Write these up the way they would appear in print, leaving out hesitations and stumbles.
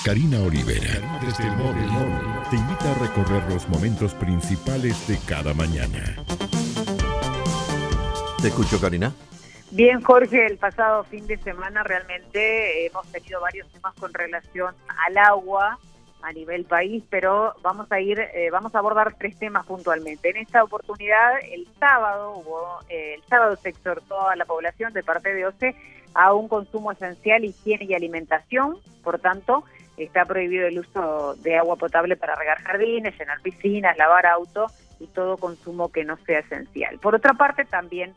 Karina Olivera, desde el móvil, te invita a recorrer los momentos principales de cada mañana. Te escucho, Karina. Bien, Jorge, el pasado fin de semana realmente hemos tenido varios temas con relación al agua a nivel país, pero vamos a abordar tres temas puntualmente. En esta oportunidad, el sábado se exhortó a la población de parte de OCE a un consumo esencial, higiene y alimentación. Por tanto, está prohibido el uso de agua potable para regar jardines, llenar piscinas, lavar autos y todo consumo que no sea esencial. Por otra parte, también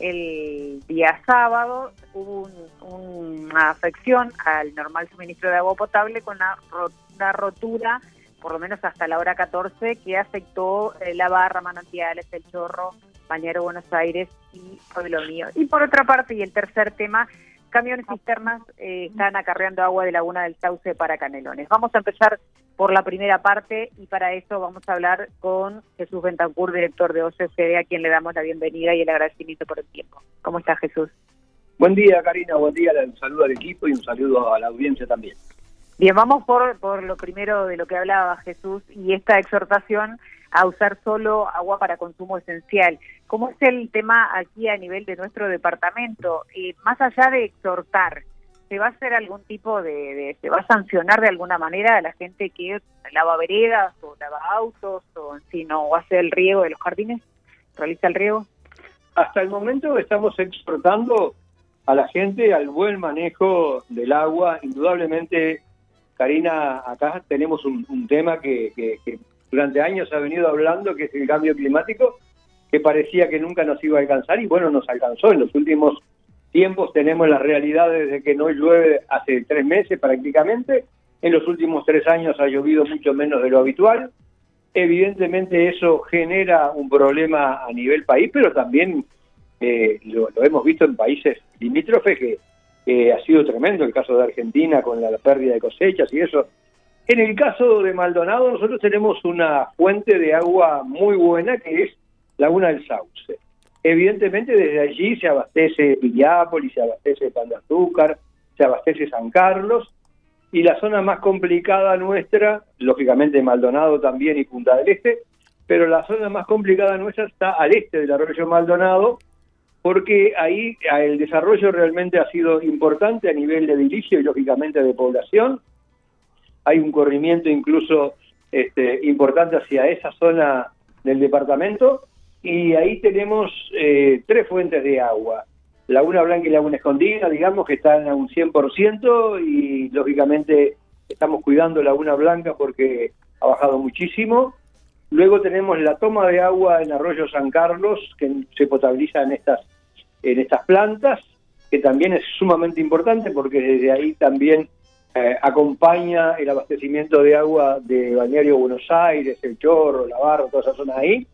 el día sábado hubo una afección al normal suministro de agua potable con una rotura, por lo menos hasta la hora 14, que afectó La Barra, Manantiales, El Chorro, Bañero Buenos Aires y Pueblo Mío. Y por otra parte, y el tercer tema, camiones cisternas están acarreando agua de Laguna del Sauce para Canelones. Vamos a empezar por la primera parte y para eso vamos a hablar con Jesús Bentancur, director de OCE, a quien le damos la bienvenida y el agradecimiento por el tiempo. ¿Cómo está, Jesús? Buen día, Karina, buen día, un saludo al equipo y un saludo a la audiencia también. Bien, vamos por lo primero de lo que hablaba Jesús y esta exhortación a usar solo agua para consumo esencial. ¿Cómo es el tema aquí a nivel de nuestro departamento? Más allá de exhortar, ¿se va a hacer algún tipo se va a sancionar de alguna manera a la gente que lava veredas o lava autos o si no hace el riego de los jardines, realiza el riego? Hasta el momento estamos exhortando a la gente al buen manejo del agua. Indudablemente, Karina, acá tenemos un tema que durante años ha venido hablando, que es el cambio climático, que parecía que nunca nos iba a alcanzar y bueno, nos alcanzó. En los últimos tiempos tenemos la realidad de que no llueve hace 3 meses prácticamente. En los últimos 3 años ha llovido mucho menos de lo habitual. Evidentemente eso genera un problema a nivel país, pero también lo hemos visto en países limítrofes que ha sido tremendo, el caso de Argentina con la pérdida de cosechas y eso. En el caso de Maldonado nosotros tenemos una fuente de agua muy buena que es Laguna del Sauce. Evidentemente desde allí se abastece Piriápolis, se abastece Pan de Azúcar, se abastece San Carlos y la zona más complicada nuestra, lógicamente Maldonado también y Punta del Este, pero la zona más complicada nuestra está al este del arroyo Maldonado, porque ahí el desarrollo realmente ha sido importante a nivel de edilicio y lógicamente de población. Hay un corrimiento incluso importante hacia esa zona del departamento y ahí tenemos 3 fuentes de agua. Laguna Blanca y Laguna Escondida, digamos que están a un 100% y lógicamente estamos cuidando Laguna Blanca porque ha bajado muchísimo. Luego tenemos la toma de agua en Arroyo San Carlos, que se potabiliza en estas plantas, que también es sumamente importante porque desde ahí también acompaña el abastecimiento de agua de Balneario Buenos Aires, El Chorro, La Barra, toda esa zona ahí.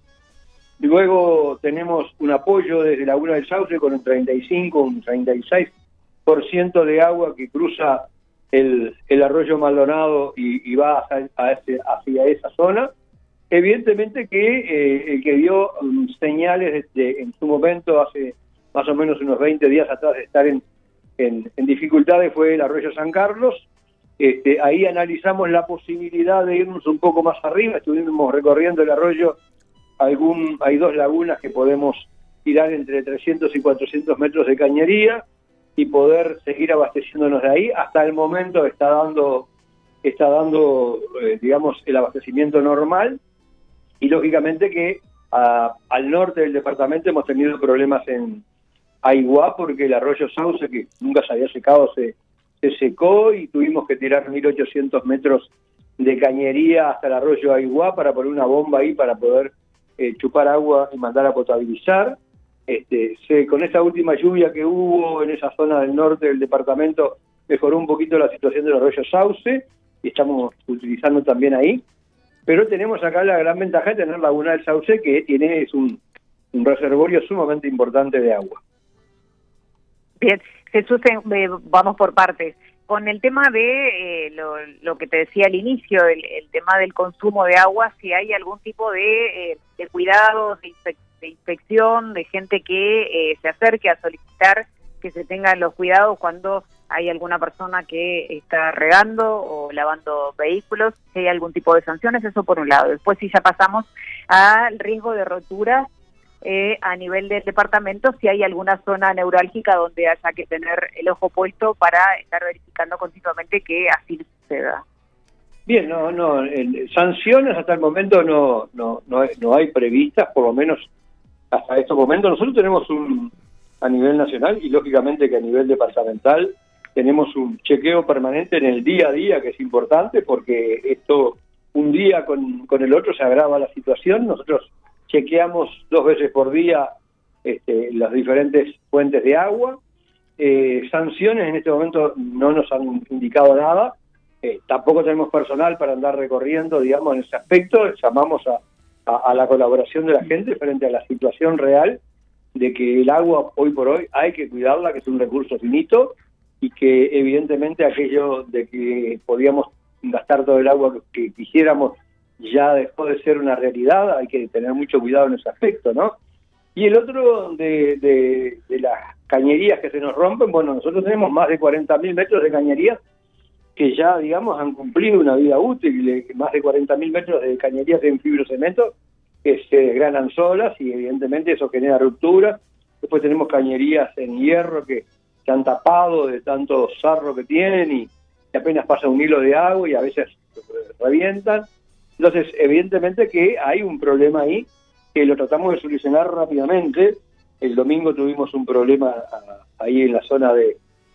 Luego tenemos un apoyo desde Laguna del Sauce con un 35, un 36% de agua que cruza el arroyo Maldonado y va hacia esa zona. Evidentemente que el que dio señales en su momento, hace más o menos unos 20 días atrás, de estar en dificultades fue el arroyo San Carlos. Ahí analizamos la posibilidad de irnos un poco más arriba, estuvimos recorriendo el arroyo, hay 2 lagunas que podemos tirar entre 300 y 400 metros de cañería y poder seguir abasteciéndonos de ahí. Hasta el momento está dando digamos, el abastecimiento normal y lógicamente que al norte del departamento hemos tenido problemas en Aiguá porque el arroyo Sauce, que nunca se había secado, se secó y tuvimos que tirar 1.800 metros de cañería hasta el arroyo Aiguá para poner una bomba ahí para poder chupar agua y mandar a potabilizar. Con esta última lluvia que hubo en esa zona del norte del departamento mejoró un poquito la situación del arroyo Sauce y estamos utilizando también ahí, pero tenemos acá la gran ventaja de tener Laguna del Sauce, que es un reservorio sumamente importante de agua. Bien, Jesús, vamos por partes. Con el tema de lo que te decía al inicio, el tema del consumo de agua, si hay algún tipo de cuidados, de inspección, de gente que se acerque a solicitar que se tengan los cuidados cuando hay alguna persona que está regando o lavando vehículos, si hay algún tipo de sanciones, eso por un lado. Después si ya pasamos al riesgo de roturas a nivel del departamento, si hay alguna zona neurálgica donde haya que tener el ojo puesto para estar verificando continuamente que así suceda. Bien, sanciones hasta el momento no hay previstas, por lo menos hasta estos momentos. Nosotros tenemos a nivel nacional y lógicamente que a nivel departamental tenemos un chequeo permanente en el día a día, que es importante porque esto un día con el otro se agrava la situación. Nosotros chequeamos 2 veces por día las diferentes fuentes de agua. Sanciones en este momento no nos han indicado nada. Tampoco tenemos personal para andar recorriendo, digamos, en ese aspecto. Llamamos a la colaboración de la gente frente a la situación real de que el agua hoy por hoy hay que cuidarla, que es un recurso finito, y que evidentemente aquello de que podíamos gastar todo el agua que quisiéramos ya dejó de ser una realidad. Hay que tener mucho cuidado en ese aspecto, ¿no? Y el otro de las cañerías que se nos rompen, bueno, nosotros tenemos más de 40.000 metros de cañerías que ya, digamos, han cumplido una vida útil, más de 40.000 metros de cañerías en fibrocemento que se desgranan solas y evidentemente eso genera rupturas. Después tenemos cañerías en hierro que se han tapado de tanto sarro que tienen y apenas pasa un hilo de agua y a veces revientan. Entonces, evidentemente que hay un problema ahí que lo tratamos de solucionar rápidamente. El domingo tuvimos un problema ahí en la zona de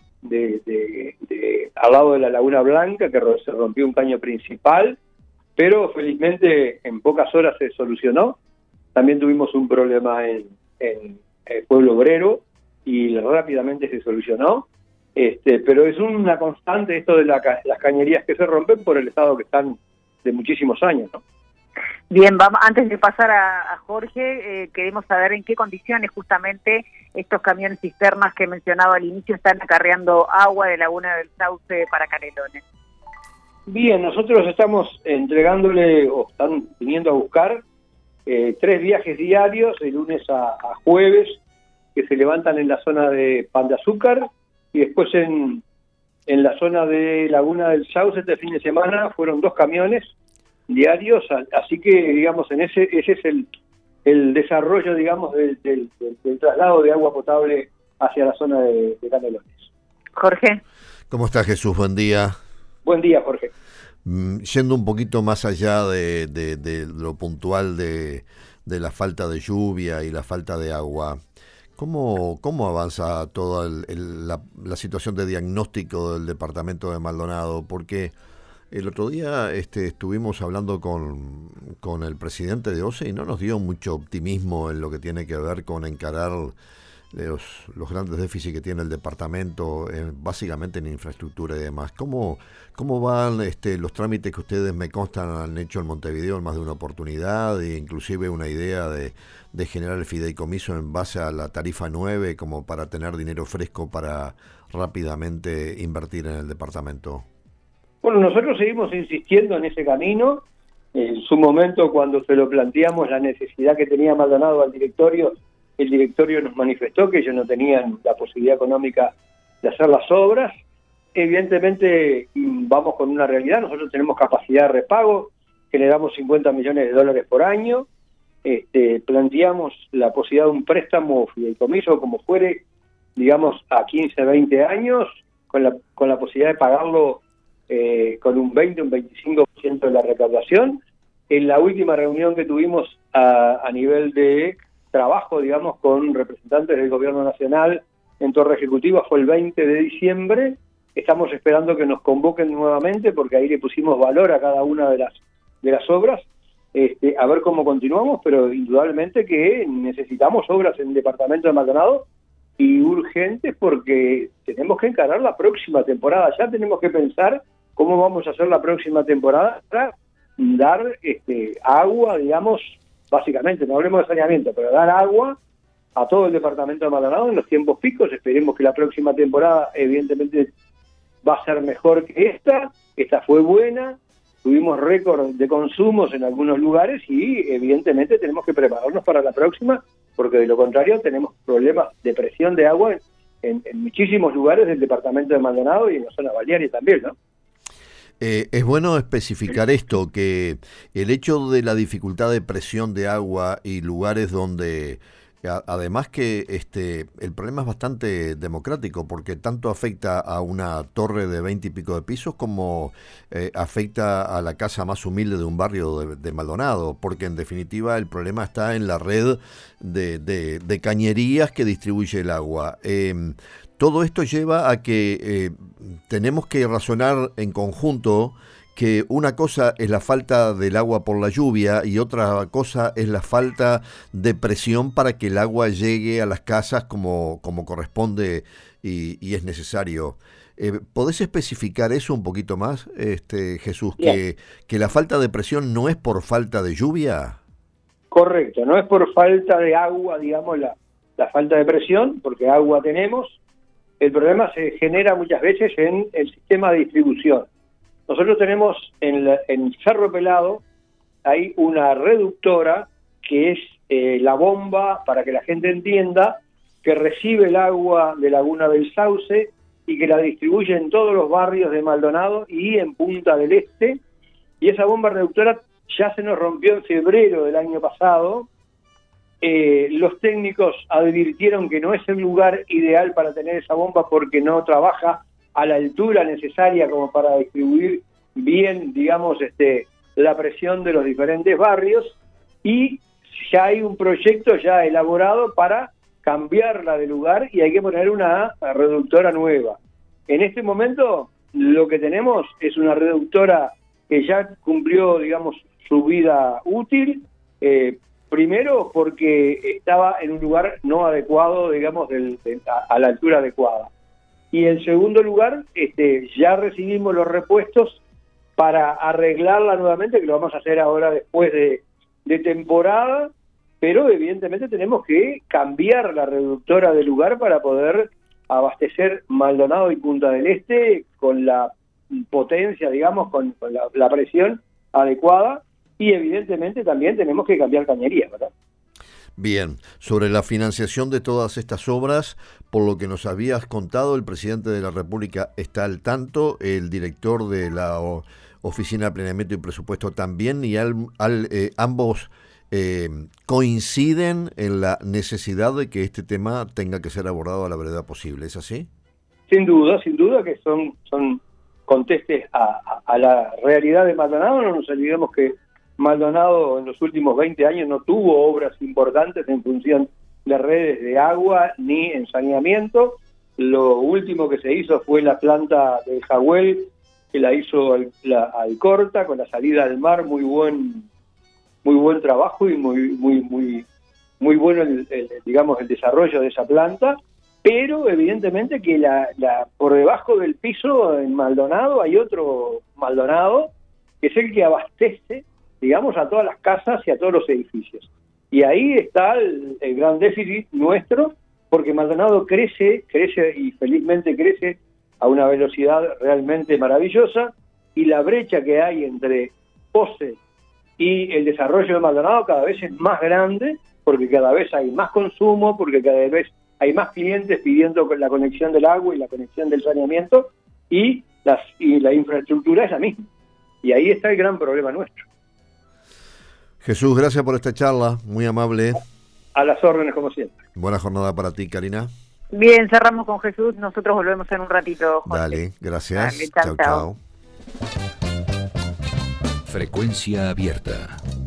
al lado de la Laguna Blanca, que se rompió un caño principal, pero felizmente en pocas horas se solucionó. También tuvimos un problema en Pueblo Obrero y rápidamente se solucionó. Pero es una constante esto de las cañerías que se rompen por el estado que están de muchísimos años, ¿no? Bien, vamos, antes de pasar a Jorge, queremos saber en qué condiciones justamente estos camiones cisternas que mencionaba al inicio están acarreando agua de Laguna del Sauce para Canelones. Bien, nosotros estamos entregándole, o están viniendo a buscar, 3 viajes diarios, de lunes a jueves, que se levantan en la zona de Pan de Azúcar, y después en la zona de Laguna del Sauce este fin de semana fueron 2 camiones diarios, así que digamos ese es el desarrollo, digamos, del traslado de agua potable hacia la zona de Canelones. Jorge. ¿Cómo está, Jesús? Buen día. Buen día, Jorge. Yendo un poquito más allá de lo puntual de la falta de lluvia y la falta de agua, ¿cómo avanza toda la situación de diagnóstico del departamento de Maldonado? Porque el otro día estuvimos hablando con el presidente de OCE y no nos dio mucho optimismo en lo que tiene que ver con encarar los grandes déficits que tiene el departamento, básicamente en infraestructura y demás. ¿Cómo van los trámites que ustedes me constan han hecho en Montevideo en más de una oportunidad, e inclusive una idea de generar el fideicomiso en base a la tarifa 9 como para tener dinero fresco para rápidamente invertir en el departamento? Bueno, nosotros seguimos insistiendo en ese camino. En su momento, cuando se lo planteamos la necesidad que tenía Maldonado al directorio, el directorio nos manifestó que ellos no tenían la posibilidad económica de hacer las obras. Evidentemente vamos con una realidad, nosotros tenemos capacidad de repago, generamos $50 millones por año, planteamos la posibilidad de un préstamo o fideicomiso, como fuere, digamos, a 15, 20 años, con la posibilidad de pagarlo con un 20, un 25% de la recaudación. En la última reunión que tuvimos a nivel de trabajo, digamos, con representantes del gobierno nacional en Torre Ejecutiva fue el 20 de diciembre. Estamos esperando que nos convoquen nuevamente porque ahí le pusimos valor a cada una de las obras, a ver cómo continuamos, pero indudablemente que necesitamos obras en el departamento de Maldonado y urgentes porque tenemos que encarar la próxima temporada. Ya tenemos que pensar cómo vamos a hacer la próxima temporada para dar agua, digamos, básicamente, no hablemos de saneamiento, pero dar agua a todo el departamento de Maldonado en los tiempos picos. Esperemos que la próxima temporada evidentemente va a ser mejor que esta fue buena, tuvimos récord de consumos en algunos lugares y evidentemente tenemos que prepararnos para la próxima, porque de lo contrario tenemos problemas de presión de agua en muchísimos lugares del departamento de Maldonado y en la zona balnearia también, ¿no? Es bueno especificar esto, que el hecho de la dificultad de presión de agua y lugares donde, además que el problema es bastante democrático, porque tanto afecta a una torre de 20 y pico de pisos como afecta a la casa más humilde de un barrio de Maldonado, porque en definitiva el problema está en la red de cañerías que distribuye el agua. Todo esto lleva a que tenemos que razonar en conjunto que una cosa es la falta del agua por la lluvia y otra cosa es la falta de presión para que el agua llegue a las casas como corresponde y es necesario. ¿Podés especificar eso un poquito más, Jesús? Que la falta de presión no es por falta de lluvia. Correcto, no es por falta de agua, digamos, la falta de presión, porque agua tenemos. El problema se genera muchas veces en el sistema de distribución. Nosotros tenemos en Cerro Pelado, hay una reductora que es la bomba, para que la gente entienda, que recibe el agua de Laguna del Sauce y que la distribuye en todos los barrios de Maldonado y en Punta del Este. Y esa bomba reductora ya se nos rompió en febrero del año pasado. Los técnicos advirtieron que no es el lugar ideal para tener esa bomba porque no trabaja a la altura necesaria como para distribuir bien, digamos, la presión de los diferentes barrios, y ya hay un proyecto ya elaborado para cambiarla de lugar y hay que poner una reductora nueva. En este momento lo que tenemos es una reductora que ya cumplió, digamos, su vida útil, primero porque estaba en un lugar no adecuado, digamos, a la altura adecuada. Y en segundo lugar, ya recibimos los repuestos para arreglarla nuevamente, que lo vamos a hacer ahora después de temporada, pero evidentemente tenemos que cambiar la reductora de lugar para poder abastecer Maldonado y Punta del Este con la potencia, digamos, con la presión adecuada, y evidentemente también tenemos que cambiar cañería, ¿verdad? Bien, sobre la financiación de todas estas obras, por lo que nos habías contado, el presidente de la República está al tanto, el director de la Oficina de Planeamiento y Presupuesto también, y ambos coinciden en la necesidad de que este tema tenga que ser abordado a la brevedad posible, ¿es así? Sin duda que son contestes a la realidad de Maldonado. No nos olvidemos que Maldonado en los últimos 20 años no tuvo obras importantes en función de redes de agua ni en saneamiento. Lo último que se hizo fue la planta de Jagüel, que la hizo Alcorta, con la salida al mar. Muy buen trabajo y muy bueno digamos, el desarrollo de esa planta, pero evidentemente que por debajo del piso en Maldonado hay otro Maldonado, que es el que abastece, digamos, a todas las casas y a todos los edificios. Y ahí está el gran déficit nuestro, porque Maldonado crece y felizmente crece a una velocidad realmente maravillosa, y la brecha que hay entre POSE y el desarrollo de Maldonado cada vez es más grande, porque cada vez hay más consumo, porque cada vez hay más clientes pidiendo la conexión del agua y la conexión del saneamiento, y la infraestructura es la misma. Y ahí está el gran problema nuestro. Jesús, gracias por esta charla, muy amable. A las órdenes, como siempre. Buena jornada para ti, Karina. Bien, cerramos con Jesús, nosotros volvemos en un ratito, José. Dale, gracias. Dale, chau. Frecuencia abierta.